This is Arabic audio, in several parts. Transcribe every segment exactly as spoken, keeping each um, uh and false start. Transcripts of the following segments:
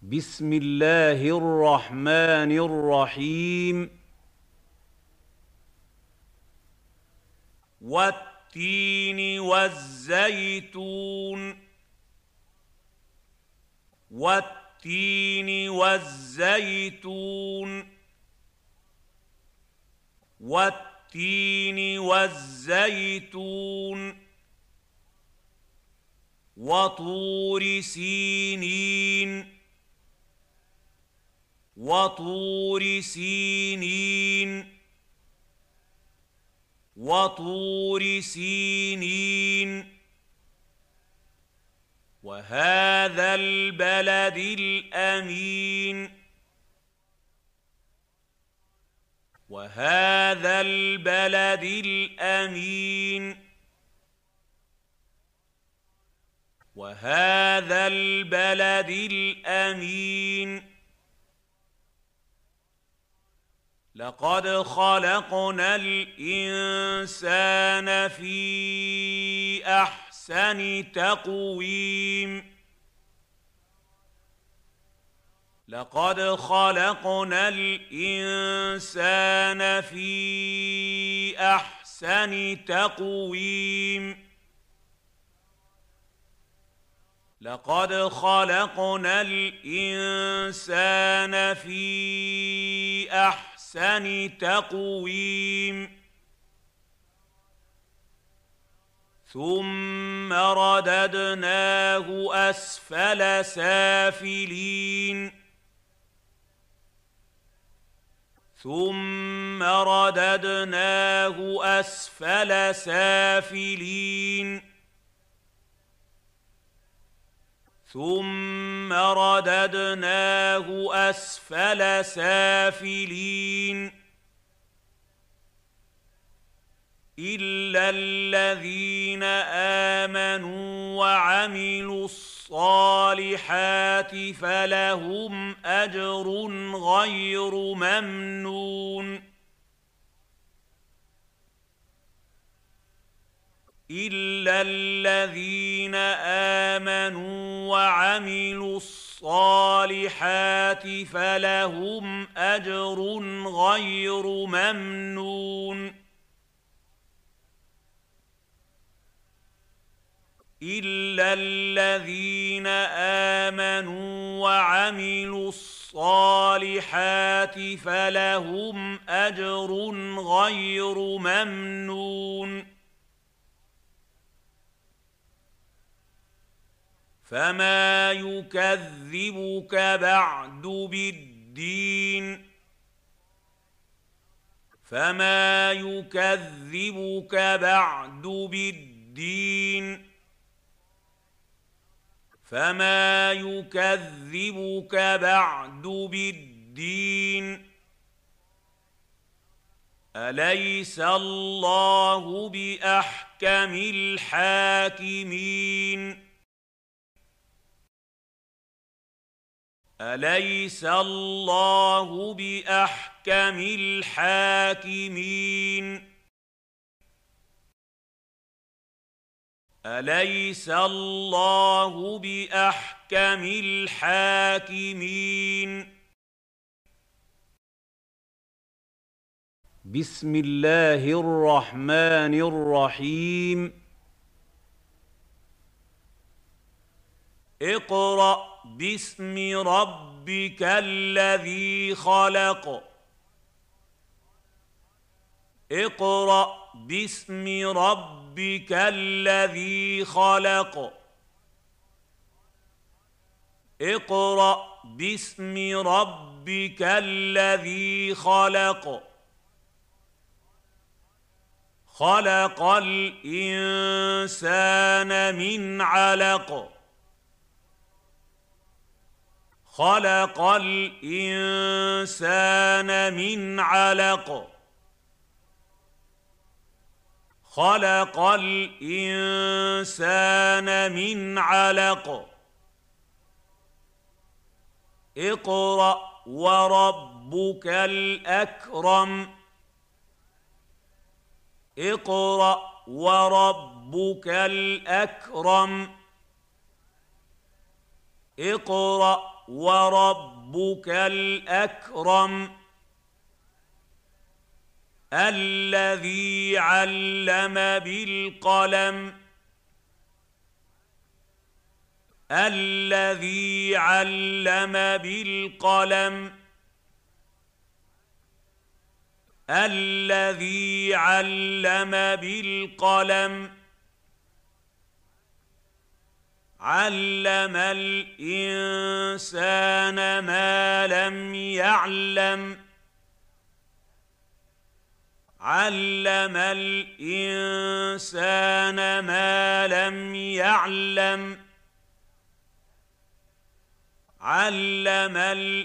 بسم الله الرحمن الرحيم. والتين والزيتون والتين والزيتون والتين والزيتون وطور سينين وطور سينين وطور سينين وهذا البلد الأمين وهذا البلد الأمين وهذا البلد الأمين لقد خلقنا الإنسان في أحسن تقويم لقد خلقنا الإنسان في أحسن تقويم لقد خلقنا الإنسان في أحسن أحسن تقويم ثم رددناه أسفل سافلين ثم رددناه أسفل سافلين ثم رددناه أسفل سافلين إلا الذين آمنوا وعملوا الصالحات فلهم أجر غير ممنون إلا الذين آمنوا وعملوا الصالحات فلهم أجر غير ممنون إلا الذين آمنوا وعملوا الصالحات فلهم أجر غير ممنون فما يكذبك بعد بالدين فما يكذبك بعد بالدين فما يكذبك بعد بالدين أليس الله بأحكم الحاكمين أليس الله بأحكم الحاكمين أليس الله بأحكم الحاكمين بسم الله الرحمن الرحيم. اقرأ باسم ربك الذي خلق اقرأ باسم ربك الذي خلق اقرأ باسم ربك الذي خلق خلق الإنسان من علق خلق الإنسان من علق خلق الإنسان من علق اقرأ وربك الأكرم اقرأ وربك الأكرم اقرأ وربك الأكرم الذي علم بالقلم الذي علم بالقلم الذي علم بالقلم علم الإنسان ما لم يعلم علم الإنسان ما لم يعلم علم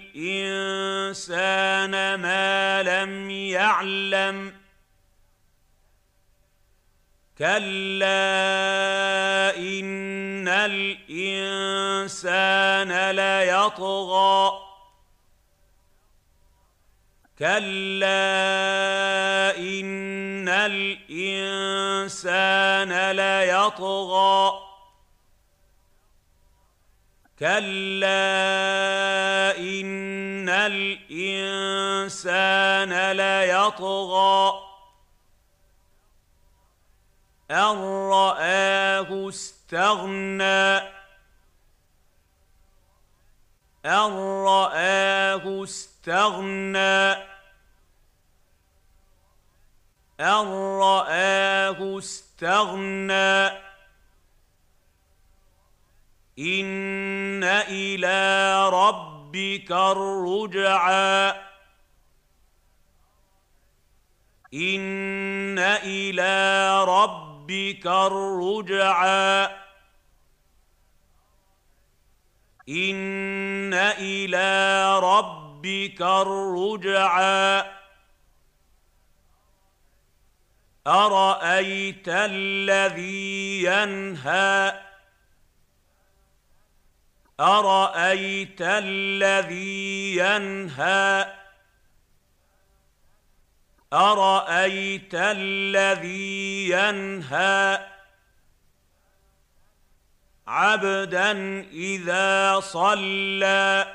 الإنسان ما لم يعلم كلا إن الإنسان ليطغى كلا إن الإنسان ليطغى كلا إن الإنسان ليطغى أن رآه استغنى أن رآه استغنى أن رآه استغنى إن إلى ربك الرجعى إن إلى ربك الرجعى إن إلى ربك الرجعى أرأيت الذي ينهى أرأيت الذي ينهى أرأيت الذي ينهى عبدا إذا صلى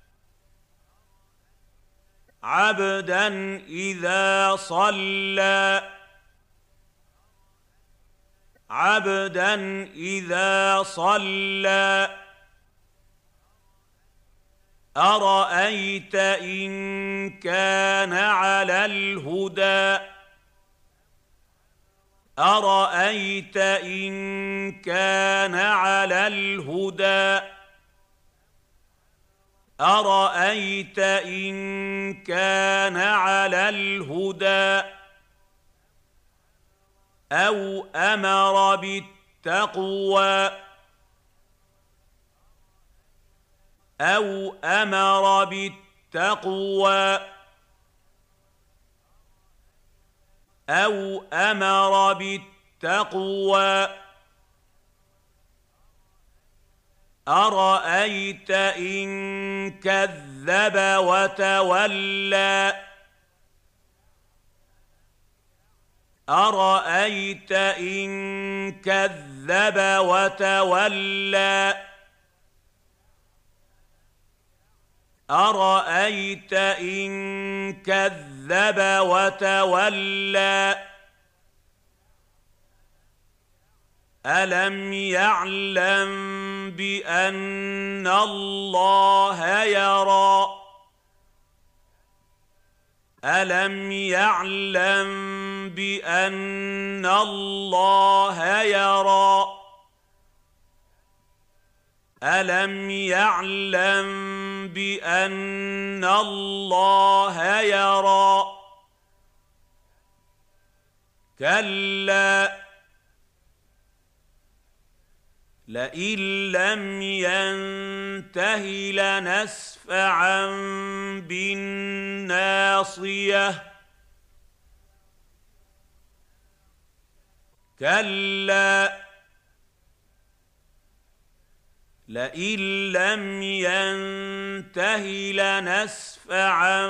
عبدا إذا صلى عبدا إذا صلى أرأيت إن كان على الهدى أرأيت إن كان على الهدى أرأيت إن كان على الهدى أو أمر بالتقوى أو أمر بالتقوى أو أمر بالتقوى أرأيت إن كذب وتولى أرأيت إن كذب وتولى أرأيت إن كذب وتولى ألم يعلم بأن الله يرى ألم يعلم بأن الله يرى ألم يعلم بأن الله يرى كلا لئن لم ينته لنسفعا بالناصية كلا لئن لم ينته لنسفعا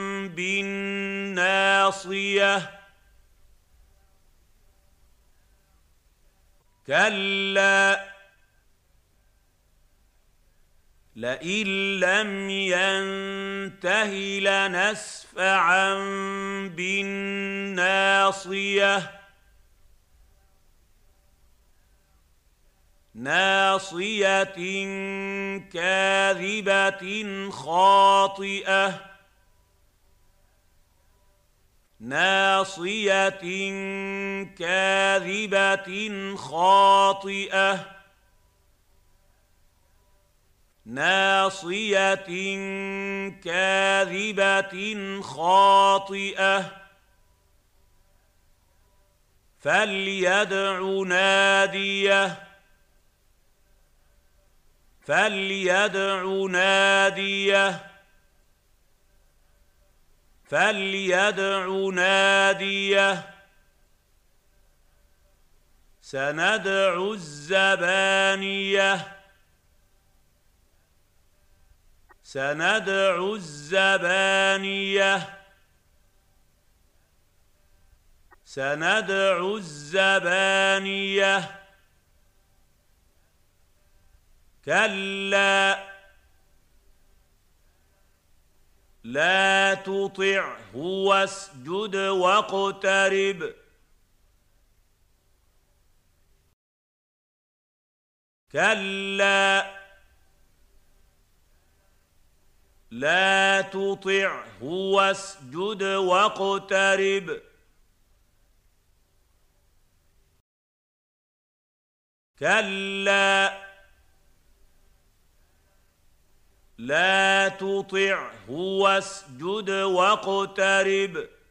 بالناصية كلا لئن لم ينته لنسفعا بالناصية ناصية كاذبة خاطئة ناصية كاذبة خاطئة ناصية كاذبة خاطئة فليدع ناديه فليدع ناديه فليدع ناديه سندع الزبانية سندع الزبانية سندع الزبانية كلا لا تطعه واسجد واقترب كلا لا تطعه واسجد واقترب كلا لا تطعه واسجد واقترب